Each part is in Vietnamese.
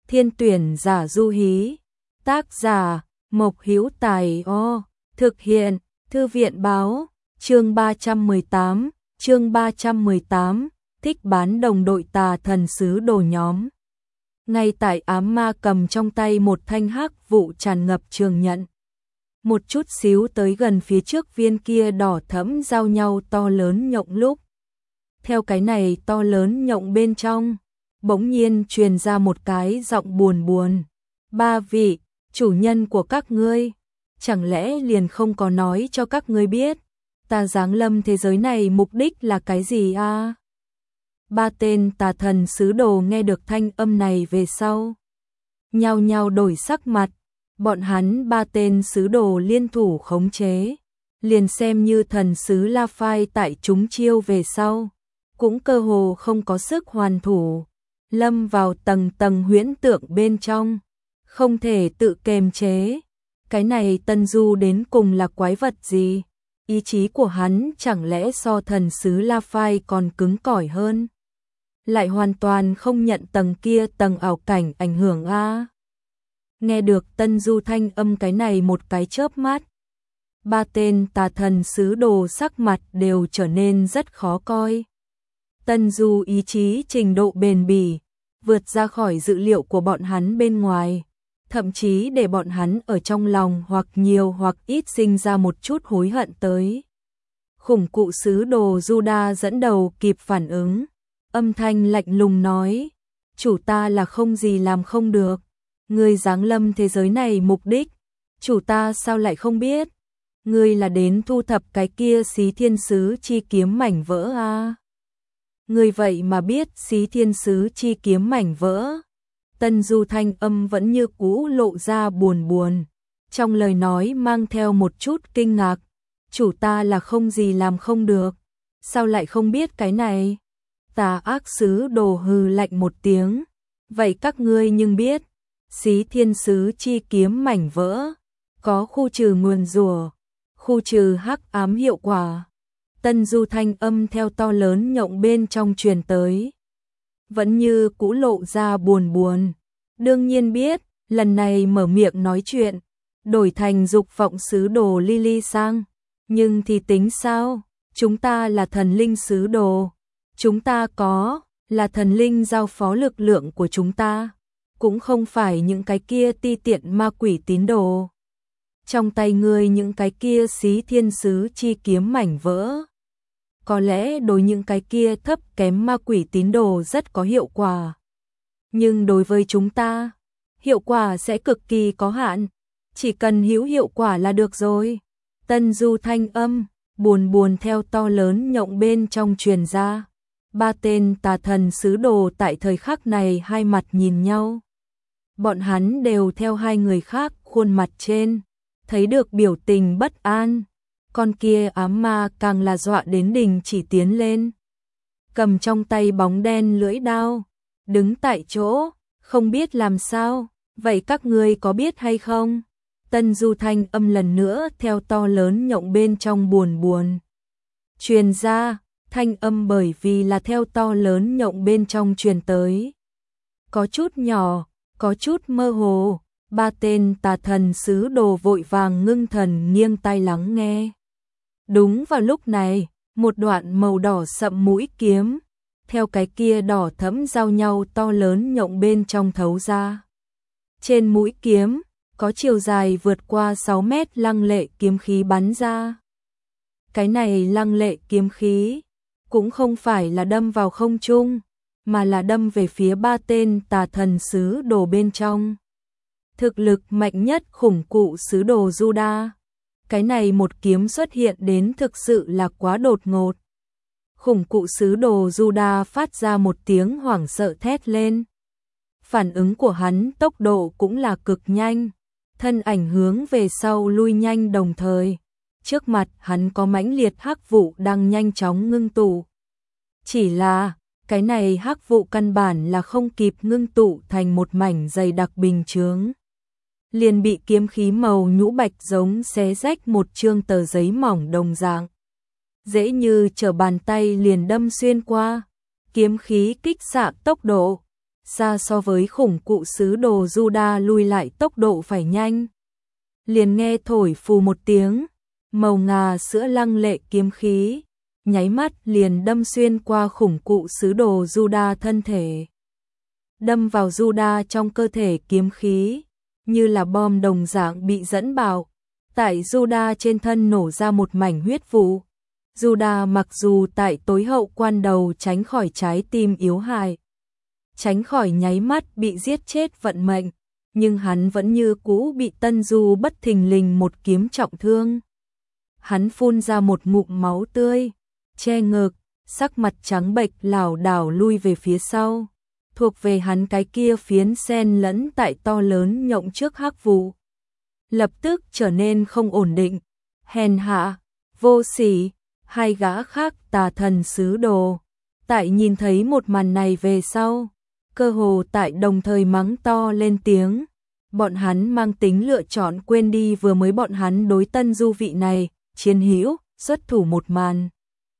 Thiên tuyển giả du hí. Tác giả Mộc Hữu Tài. Thực hiện Thư viện báo. Chương 318, thích bán đồng đội tà thần sứ đồ nhóm. Ngay tại ám ma cầm trong tay một thanh hắc vụ tràn ngập trường nhận. Một chút xíu tới gần phía trước viên kia đỏ thẫm giao nhau to lớn nhộng lúc. Theo cái này to lớn nhộng bên trong, bỗng nhiên truyền ra một cái giọng buồn buồn. Ba vị, chủ nhân của các ngươi, chẳng lẽ liền không có nói cho các ngươi biết, ta giáng lâm thế giới này mục đích là cái gì à? Ba tên tà thần sứ đồ nghe được thanh âm này về sau, nhao nhao đổi sắc mặt, bọn hắn ba tên sứ đồ liên thủ khống chế, liền xem như thần sứ La Phai tại chúng chiêu về sau, cũng cơ hồ không có sức hoàn thủ, lâm vào tầng tầng huyễn tượng bên trong, không thể tự kềm chế. Cái này Tân Du đến cùng là quái vật gì? Ý chí của hắn chẳng lẽ so thần sứ La Phai còn cứng cỏi hơn? Lại hoàn toàn không nhận tầng kia tầng ảo cảnh ảnh hưởng a. Nghe được Tân Du thanh âm cái này một cái chớp mắt, ba tên tà thần sứ đồ sắc mặt đều trở nên rất khó coi. Tân Du ý chí trình độ bền bỉ, vượt ra khỏi dự liệu của bọn hắn bên ngoài, thậm chí để bọn hắn ở trong lòng hoặc nhiều hoặc ít sinh ra một chút hối hận tới. Khủng cụ sứ đồ Juda dẫn đầu kịp phản ứng, âm thanh lạnh lùng nói, chủ ta là không gì làm không được, ngươi giáng lâm thế giới này mục đích, chủ ta sao lại không biết, ngươi là đến thu thập cái kia Xí Thiên Sứ chi kiếm mảnh vỡ à? Ngươi vậy mà biết Xí Thiên Sứ chi kiếm mảnh vỡ? Tân Du thanh âm vẫn như cũ lộ ra buồn buồn, trong lời nói mang theo một chút kinh ngạc, chủ ta là không gì làm không được, sao lại không biết cái này? Tà ác sứ đồ hừ lạnh một tiếng, vậy các ngươi nhưng biết, Xí Thiên Sứ chi kiếm mảnh vỡ, có khu trừ nguyền rủa, khu trừ hắc ám hiệu quả. Tân Du thanh âm theo to lớn nhộng bên trong truyền tới, vẫn như cũ lộ ra buồn buồn. Đương nhiên biết, lần này mở miệng nói chuyện, đổi thành dục vọng sứ đồ Lily sang. Nhưng thì tính sao? Chúng ta là thần linh sứ đồ. Chúng ta là thần linh giao phó lực lượng của chúng ta. Cũng không phải những cái kia ti tiện ma quỷ tín đồ. Trong tay ngươi những cái kia Xí Thiên Sứ chi kiếm mảnh vỡ. Có lẽ đối những cái kia thấp kém ma quỷ tín đồ rất có hiệu quả. Nhưng đối với chúng ta, hiệu quả sẽ cực kỳ có hạn. Chỉ cần hữu hiệu quả là được rồi. Tân Du thanh âm, buồn buồn theo to lớn nhộng bên trong truyền ra. Ba tên tà thần sứ đồ tại thời khắc này hai mặt nhìn nhau. Bọn hắn đều theo hai người khác khuôn mặt trên, thấy được biểu tình bất an. Con kia ám ma càng là dọa đến đình chỉ tiến lên. Cầm trong tay bóng đen lưỡi đao, đứng tại chỗ, không biết làm sao, vậy các ngươi có biết hay không? Tân Du thanh âm lần nữa theo to lớn nhộng bên trong buồn buồn. Truyền ra, thanh âm bởi vì là theo to lớn nhộng bên trong truyền tới. Có chút nhỏ, có chút mơ hồ, ba tên tà thần sứ đồ vội vàng ngưng thần nghiêng tai lắng nghe. Đúng vào lúc này, một đoạn màu đỏ sậm mũi kiếm, theo cái kia đỏ thẫm giao nhau to lớn nhộng bên trong thấu ra. Trên mũi kiếm, có chiều dài vượt qua 6 mét lăng lệ kiếm khí bắn ra. Cái này lăng lệ kiếm khí, cũng không phải là đâm vào không trung, mà là đâm về phía ba tên tà thần sứ đồ bên trong. Thực lực mạnh nhất khủng cụ sứ đồ Juda. Cái này một kiếm xuất hiện đến thực sự là quá đột ngột. Khủng cụ sứ đồ Juda phát ra một tiếng hoảng sợ thét lên. Phản ứng của hắn tốc độ cũng là cực nhanh, thân ảnh hướng về sau lui nhanh đồng thời. Trước mặt hắn có mãnh liệt hắc vụ đang nhanh chóng ngưng tụ. Chỉ là, cái này hắc vụ căn bản là không kịp ngưng tụ thành một mảnh dày đặc bình chướng. Liền bị kiếm khí màu nhũ bạch giống xé rách một chương tờ giấy mỏng đồng dạng. Dễ như trở bàn tay liền đâm xuyên qua, kiếm khí kích xạ tốc độ, xa so với khủng cụ sứ đồ Juda lui lại tốc độ phải nhanh. Liền nghe thổi phù một tiếng, màu ngà sữa lăng lệ kiếm khí, nháy mắt liền đâm xuyên qua khủng cụ sứ đồ Juda thân thể. Đâm vào Juda trong cơ thể kiếm khí, như là bom đồng dạng bị dẫn bạo. Tại Juda trên thân nổ ra một mảnh huyết vụ. Juda mặc dù tại tối hậu quan đầu tránh khỏi trái tim yếu hại, tránh khỏi nháy mắt bị giết chết vận mệnh, nhưng hắn vẫn như cũ bị Tân Du bất thình lình một kiếm trọng thương. Hắn phun ra một ngụm máu tươi, che ngực, sắc mặt trắng bệch lảo đảo lui về phía sau. Thuộc về hắn cái kia phiến sen lẫn tại to lớn nhộng trước hắc vụ. Lập tức trở nên không ổn định, hèn hạ, vô sỉ, hai gã khác tà thần sứ đồ. Tại nhìn thấy một màn này về sau, cơ hồ tại đồng thời mắng to lên tiếng. Bọn hắn mang tính lựa chọn quên đi vừa mới bọn hắn đối Tân Du vị này, chiến hữu, xuất thủ một màn.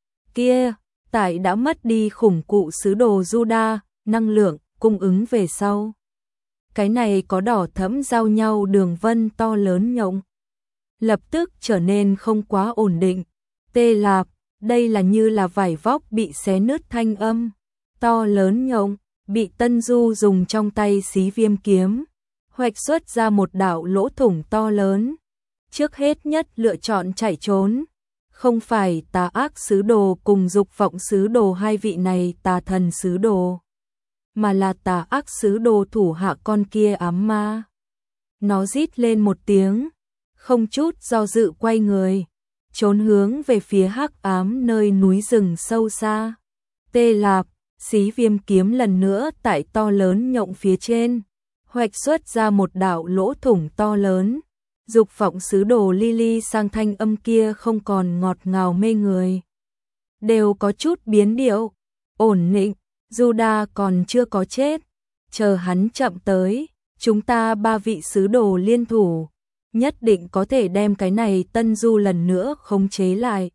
Kia, tại đã mất đi khủng cụ sứ đồ Juda, năng lượng, cung ứng về sau. Cái này có đỏ thẫm giao nhau đường vân to lớn nhộng. Lập tức trở nên không quá ổn định. Tê lạp, đây là như là vải vóc bị xé nứt thanh âm. To lớn nhộng, bị Tân Du dùng trong tay xí viêm kiếm, hoạch xuất ra một đạo lỗ thủng to lớn. Trước hết nhất lựa chọn chạy trốn. Không phải tà ác sứ đồ cùng dục vọng sứ đồ hai vị này tà thần sứ đồ, mà là tà ác sứ đồ thủ hạ con kia ám ma. Nó rít lên một tiếng, không chút do dự quay người, trốn hướng về phía hắc ám nơi núi rừng sâu xa. Tê lạp, xí viêm kiếm lần nữa tại to lớn nhộng phía trên, hoạch xuất ra một đạo lỗ thủng to lớn. Dục vọng sứ đồ Lily sang thanh âm kia không còn ngọt ngào mê người, đều có chút biến điệu. Ổn định, Juda còn chưa có chết, chờ hắn chậm tới, chúng ta ba vị sứ đồ liên thủ, nhất định có thể đem cái này Tân Du lần nữa khống chế lại.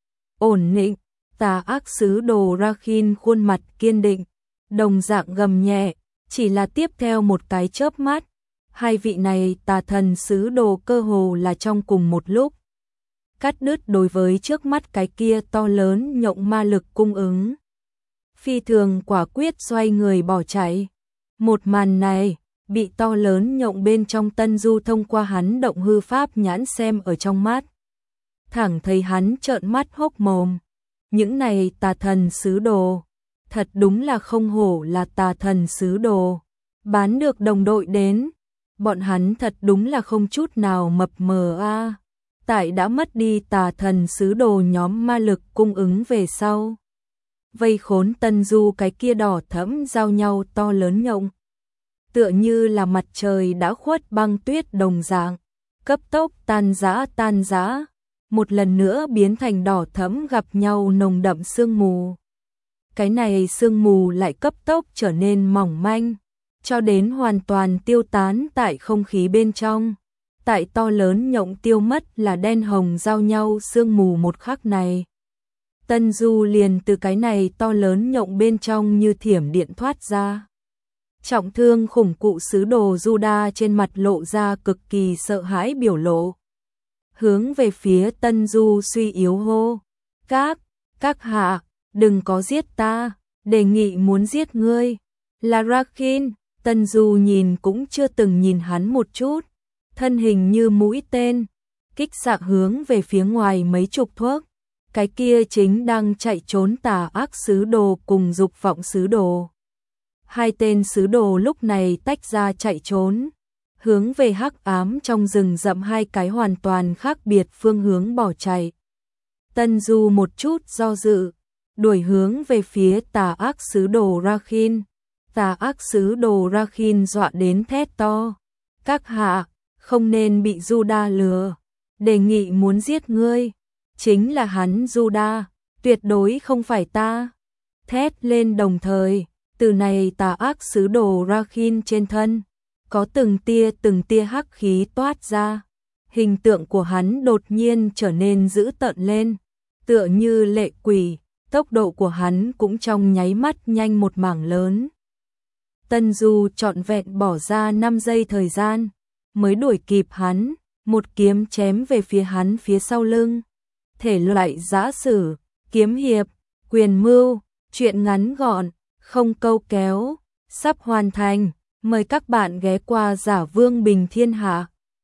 Ổn định, tà ác sứ đồ Rakhin khuôn mặt kiên định, đồng dạng gầm nhẹ, chỉ là tiếp theo một cái chớp mắt. Hai vị này tà thần sứ đồ cơ hồ là trong cùng một lúc cắt đứt đối với trước mắt cái kia to lớn nhộng ma lực cung ứng. Phi thường quả quyết xoay người bỏ chạy. Một màn này bị to lớn nhộng bên trong Tân Du thông qua hắn động hư pháp nhãn xem ở trong mắt. Thẳng thấy hắn trợn mắt hốc mồm. Những này tà thần sứ đồ, thật đúng là không hổ là tà thần sứ đồ. Bán được đồng đội đến. Bọn hắn thật đúng là không chút nào mập mờ a. Tại đã mất đi tà thần sứ đồ nhóm ma lực cung ứng về sau, vây khốn Tân Du cái kia đỏ thẫm giao nhau to lớn nhộng, tựa như là mặt trời đã khuất băng tuyết đồng dạng, cấp tốc tan rã, một lần nữa biến thành đỏ thẫm gặp nhau nồng đậm sương mù. Cái này sương mù lại cấp tốc trở nên mỏng manh, cho đến hoàn toàn tiêu tán tại không khí bên trong. Tại to lớn nhộng tiêu mất là đen hồng giao nhau sương mù một khắc này, Tân Du liền từ cái này to lớn nhộng bên trong như thiểm điện thoát ra. Trọng thương khủng cụ sứ đồ Juda trên mặt lộ ra cực kỳ sợ hãi biểu lộ. Hướng về phía Tân Du suy yếu hô. Các hạ, đừng có giết ta, đề nghị muốn giết ngươi. Là Rakhin. Tân Du nhìn cũng chưa từng nhìn hắn một chút, thân hình như mũi tên, kích xạ hướng về phía ngoài mấy chục thước. Cái kia chính đang chạy trốn tà ác sứ đồ cùng dục vọng sứ đồ. Hai tên sứ đồ lúc này tách ra chạy trốn, hướng về hắc ám trong rừng rậm hai cái hoàn toàn khác biệt phương hướng bỏ chạy. Tân Du một chút do dự, đuổi hướng về phía tà ác sứ đồ Rakhin. Tà ác sứ đồ Rakhin dọa đến thét to. Các hạ, không nên bị Juda lừa. Đề nghị muốn giết ngươi. Chính là hắn Juda, tuyệt đối không phải ta. Thét lên đồng thời, từ này tà ác sứ đồ Rakhin trên thân, có từng tia hắc khí toát ra. Hình tượng của hắn đột nhiên trở nên dữ tợn lên, tựa như lệ quỷ, tốc độ của hắn cũng trong nháy mắt nhanh một mảng lớn. Tần Du trọn vẹn bỏ ra 5 giây thời gian, mới đuổi kịp hắn, một kiếm chém về phía hắn phía sau lưng. Thể loại giã sử, kiếm hiệp, quyền mưu, truyện ngắn gọn, không câu kéo, sắp hoàn thành. Mời các bạn ghé qua Giả Vương Bình Thiên Hạ.